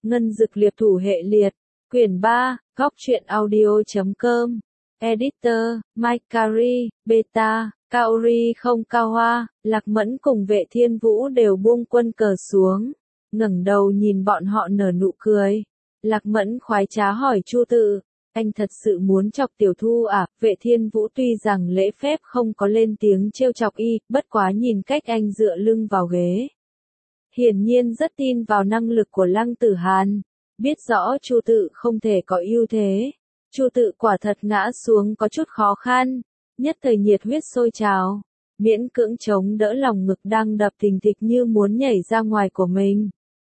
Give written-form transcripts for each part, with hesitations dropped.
Ngân Dực Liệp Thủ Hệ Liệt, Quyển 3, Góc truyện audio.com, Editor, Mike Carey, Beta, Kaori không Cao Hoa, Lạc Mẫn cùng Vệ Thiên Vũ đều buông quân cờ xuống, ngẩng đầu nhìn bọn họ nở nụ cười. Lạc Mẫn khoái trá hỏi Chu Tự, anh thật sự muốn chọc Tiểu Thu à? Vệ Thiên Vũ tuy rằng lễ phép không có lên tiếng trêu chọc y, bất quá nhìn cách anh dựa lưng vào ghế. Hiển nhiên rất tin vào năng lực của Lăng Tử Hàn, biết rõ Chu Tự không thể có ưu thế. Chu Tự quả thật ngã xuống có chút khó khăn, nhất thời nhiệt huyết sôi trào, miễn cưỡng chống đỡ lòng ngực đang đập thình thịch như muốn nhảy ra ngoài của mình.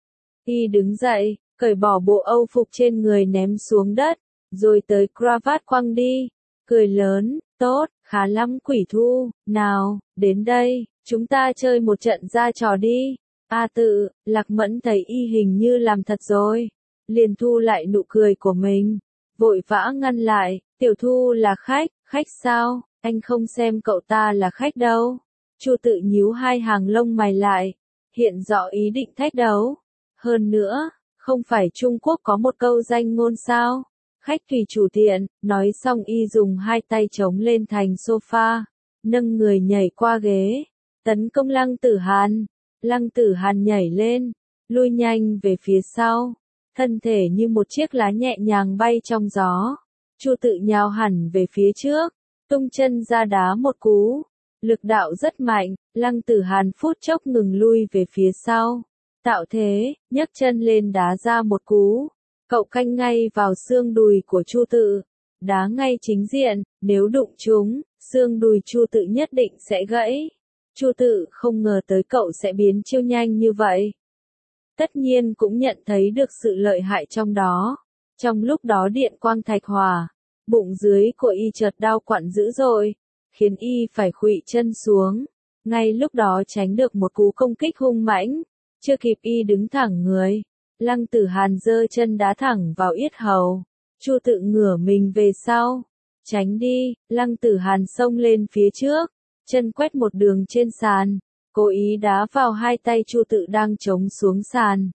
Y đứng dậy, cởi bỏ bộ âu phục trên người ném xuống đất, rồi tới cravat quăng đi, cười lớn, tốt, khá lắm Quỷ Thu, nào, đến đây, chúng ta chơi một trận ra trò đi. A Tự, Lạc Mẫn thấy y hình như làm thật rồi, liền thu lại nụ cười của mình, vội vã ngăn lại, Tiểu Thu là khách sao, anh không xem cậu ta là khách đâu. Chu Tự nhíu hai hàng lông mày lại, hiện rõ ý định thách đấu. Hơn nữa, không phải Trung Quốc có một câu danh ngôn sao? Khách tùy chủ tiện, nói xong y dùng hai tay chống lên thành sofa, nâng người nhảy qua ghế, tấn công Lăng Tử Hàn. Lăng Tử Hàn nhảy lên, lui nhanh về phía sau, thân thể như một chiếc lá nhẹ nhàng bay trong gió. Chu Tự nhào hẳn về phía trước, tung chân ra đá một cú, lực đạo rất mạnh, Lăng Tử Hàn phút chốc ngừng lui về phía sau. Tạo thế, nhấc chân lên đá ra một cú, cậu canh ngay vào xương đùi của Chu Tự, đá ngay chính diện, nếu đụng trúng, xương đùi Chu Tự nhất định sẽ gãy. Chu Tự không ngờ tới cậu sẽ biến chiêu nhanh như vậy. Tất nhiên cũng nhận thấy được sự lợi hại trong đó. Trong lúc đó điện quang thạch hỏa, bụng dưới của y chợt đau quặn dữ dội, khiến y phải khuỵu chân xuống. Ngay lúc đó tránh được một cú công kích hung mãnh, chưa kịp y đứng thẳng người, Lăng Tử Hàn giơ chân đá thẳng vào yết hầu. Chu Tự ngửa mình về sau, tránh đi, Lăng Tử Hàn xông lên phía trước, chân quét một đường trên sàn, cố ý đá vào hai tay Chu Tự đang chống xuống sàn.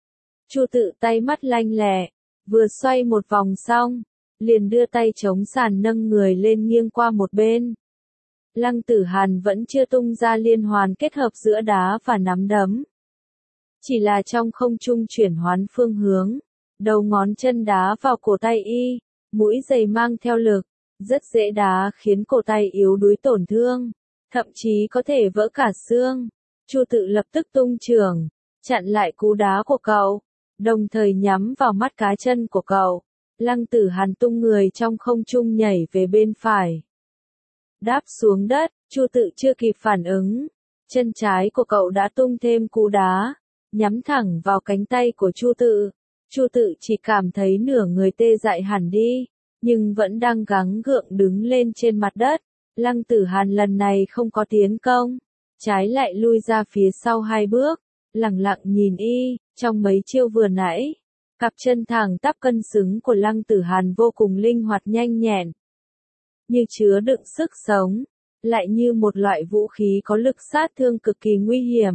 Chu Tự tay mắt lanh lẹ, vừa xoay một vòng xong, liền đưa tay chống sàn nâng người lên nghiêng qua một bên. Lăng Tử Hàn vẫn chưa tung ra liên hoàn kết hợp giữa đá và nắm đấm. Chỉ là trong không trung chuyển hoán phương hướng, đầu ngón chân đá vào cổ tay y, mũi giày mang theo lực, rất dễ đá khiến cổ tay yếu đuối tổn thương, thậm chí có thể vỡ cả xương. Chu Tự lập tức tung chưởng, chặn lại cú đá của cậu, đồng thời nhắm vào mắt cá chân của cậu. Lăng Tử Hàn tung người trong không trung nhảy về bên phải. Đáp xuống đất, Chu Tự chưa kịp phản ứng, chân trái của cậu đã tung thêm cú đá, nhắm thẳng vào cánh tay của Chu Tự. Chu Tự chỉ cảm thấy nửa người tê dại hẳn đi, nhưng vẫn đang gắng gượng đứng lên trên mặt đất. Lăng Tử Hàn lần này không có tiến công, trái lại lui ra phía sau hai bước, lẳng lặng nhìn y. Trong mấy chiêu vừa nãy, cặp chân thẳng tắp cân xứng của Lăng Tử Hàn vô cùng linh hoạt nhanh nhẹn, như chứa đựng sức sống, lại như một loại vũ khí có lực sát thương cực kỳ nguy hiểm.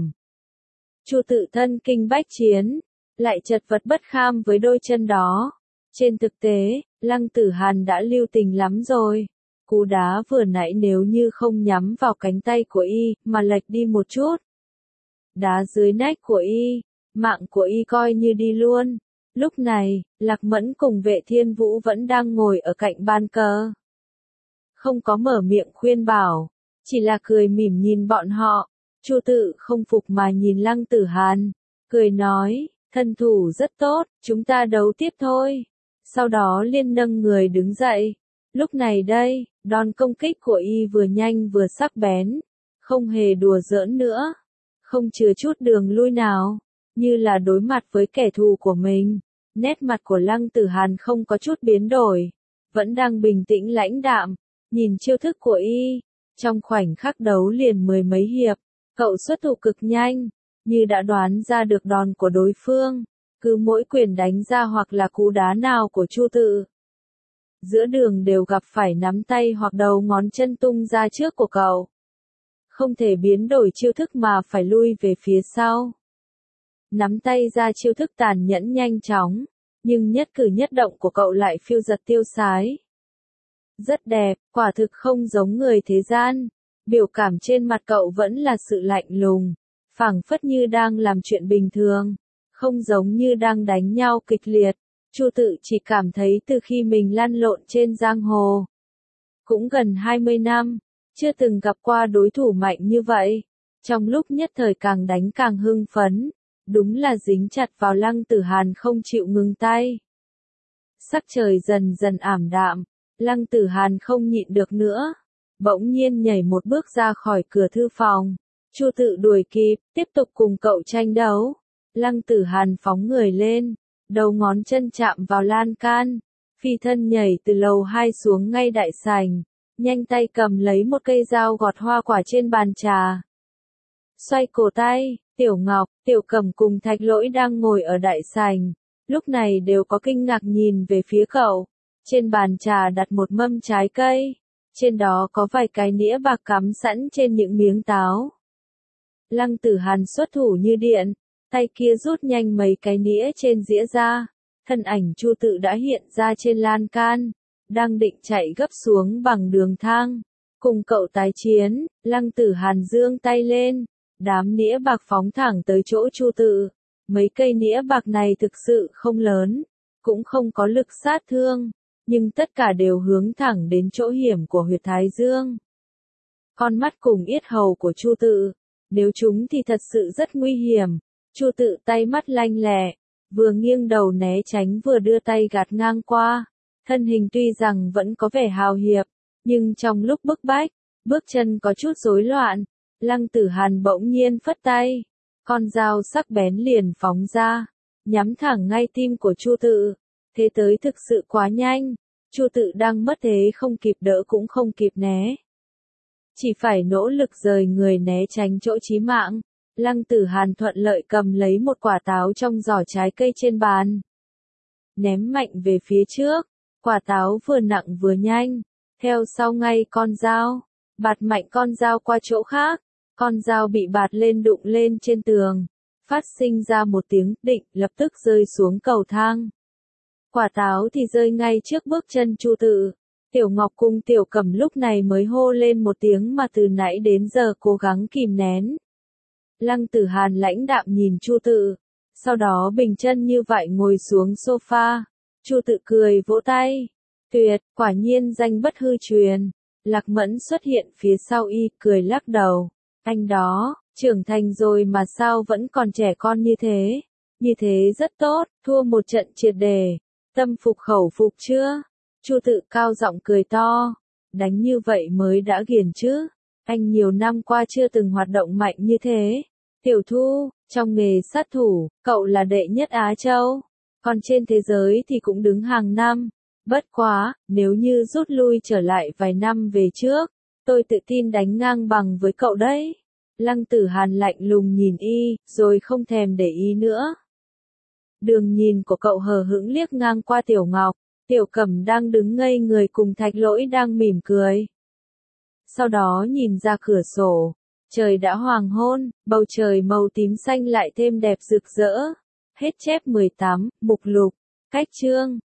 Chu Tự thân kinh bách chiến, lại chật vật bất kham với đôi chân đó. Trên thực tế, Lăng Tử Hàn đã lưu tình lắm rồi. Cú đá vừa nãy nếu như không nhắm vào cánh tay của y, mà lệch đi một chút, đá dưới nách của y, mạng của y coi như đi luôn. Lúc này, Lạc Mẫn cùng Vệ Thiên Vũ vẫn đang ngồi ở cạnh bàn cờ. Không có mở miệng khuyên bảo, chỉ là cười mỉm nhìn bọn họ. Chu Tự không phục mà nhìn Lăng Tử Hàn, cười nói, thân thủ rất tốt, chúng ta đấu tiếp thôi. Sau đó liên nâng người đứng dậy. Lúc này đây, đòn công kích của y vừa nhanh vừa sắc bén, không hề đùa giỡn nữa, không chừa chút đường lui nào, như là đối mặt với kẻ thù của mình. Nét mặt của Lăng Tử Hàn không có chút biến đổi, vẫn đang bình tĩnh lãnh đạm, nhìn chiêu thức của y. Trong khoảnh khắc đấu liền mười mấy hiệp, cậu xuất thủ cực nhanh, như đã đoán ra được đòn của đối phương, cứ mỗi quyền đánh ra hoặc là cú đá nào của Chu Tự, giữa đường đều gặp phải nắm tay hoặc đầu ngón chân tung ra trước của cậu. Không thể biến đổi chiêu thức mà phải lui về phía sau. nắm tay ra chiêu thức tàn nhẫn nhanh chóng, nhưng nhất cử nhất động của cậu lại phiêu giật tiêu sái. Rất đẹp, quả thực không giống người thế gian. Biểu cảm trên mặt cậu vẫn là sự lạnh lùng, phảng phất như đang làm chuyện bình thường, không giống như đang đánh nhau kịch liệt. Chu Tự chỉ cảm thấy từ khi mình lăn lộn trên giang hồ, cũng gần 20 năm, chưa từng gặp qua đối thủ mạnh như vậy. Trong lúc nhất thời càng đánh càng hưng phấn, đúng là dính chặt vào Lăng Tử Hàn không chịu ngừng tay. Sắc trời dần dần ảm đạm, Lăng Tử Hàn không nhịn được nữa, bỗng nhiên nhảy một bước ra khỏi cửa thư phòng. Chu Tự đuổi kịp, tiếp tục cùng cậu tranh đấu. Lăng Tử Hàn phóng người lên, đầu ngón chân chạm vào lan can, phi thân nhảy từ lầu 2 xuống ngay đại sảnh, nhanh tay cầm lấy một cây dao gọt hoa quả trên bàn trà. Xoay cổ tay, Tiểu Ngọc, Tiểu Cẩm cùng Thạch Lỗi đang ngồi ở đại sảnh, lúc này đều có kinh ngạc nhìn về phía cậu. Trên bàn trà đặt một mâm trái cây, trên đó có vài cái nĩa bạc cắm sẵn trên những miếng táo. Lăng Tử Hàn xuất thủ như điện, tay kia rút nhanh mấy cái nĩa trên dĩa ra, thân ảnh Chu Tự đã hiện ra trên lan can, đang định chạy gấp xuống bằng đường thang. Cùng cậu tái chiến, Lăng Tử Hàn giương tay lên, đám nĩa bạc phóng thẳng tới chỗ Chu Tự. Mấy cây nĩa bạc này thực sự không lớn, cũng không có lực sát thương, nhưng tất cả đều hướng thẳng đến chỗ hiểm của huyệt thái dương. Con mắt cùng yết hầu của Chu Tự, nếu chúng thì thật sự rất nguy hiểm. Chu Tự tay mắt lanh lẹ, vừa nghiêng đầu né tránh vừa đưa tay gạt ngang qua. Thân hình tuy rằng vẫn có vẻ hào hiệp, nhưng trong lúc bức bách, bước chân có chút rối loạn. Lăng Tử Hàn bỗng nhiên phất tay, con dao sắc bén liền phóng ra, nhắm thẳng ngay tim của Chu Tự. Thế tới thực sự quá nhanh, Chu Tự đang mất thế không kịp đỡ cũng không kịp né. Chỉ phải nỗ lực rời người né tránh chỗ chí mạng. Lăng Tử Hàn thuận lợi cầm lấy một quả táo trong giỏ trái cây trên bàn, ném mạnh về phía trước. Quả táo vừa nặng vừa nhanh, theo sau ngay con dao, bạt mạnh con dao qua chỗ khác. Con dao bị bạt lên đụng lên trên tường, phát sinh ra một tiếng định, lập tức rơi xuống cầu thang. Quả táo thì rơi ngay trước bước chân Chu Tự. Tiểu Ngọc cùng Tiểu Cẩm lúc này mới hô lên một tiếng mà từ nãy đến giờ cố gắng kìm nén. Lăng Tử Hàn lãnh đạm nhìn Chu Tự, sau đó bình chân như vậy ngồi xuống sofa. Chu Tự cười vỗ tay. Tuyệt, quả nhiên danh bất hư truyền. Lạc Mẫn xuất hiện phía sau y, cười lắc đầu. Anh đó, trưởng thành rồi mà sao vẫn còn trẻ con như thế? Như thế rất tốt, thua một trận triệt đề. Tâm phục khẩu phục chưa? Chu Tự cao giọng cười to. Đánh như vậy mới đã ghiền chứ. Anh nhiều năm qua chưa từng hoạt động mạnh như thế. Tiểu Thu, trong nghề sát thủ, cậu là đệ nhất Á Châu. Còn trên thế giới thì cũng đứng hàng năm. Bất quá, nếu như rút lui trở lại vài năm về trước, tôi tự tin đánh ngang bằng với cậu đấy. Lăng Tử Hàn lạnh lùng nhìn y, rồi không thèm để ý nữa. Đường nhìn của cậu hờ hững liếc ngang qua Tiểu Ngọc, Tiểu Cẩm đang đứng ngây người cùng Thạch Lỗi đang mỉm cười. Sau đó nhìn ra cửa sổ, trời đã hoàng hôn, bầu trời màu tím xanh lại thêm đẹp rực rỡ. Hết chép 18, mục lục, cách chương.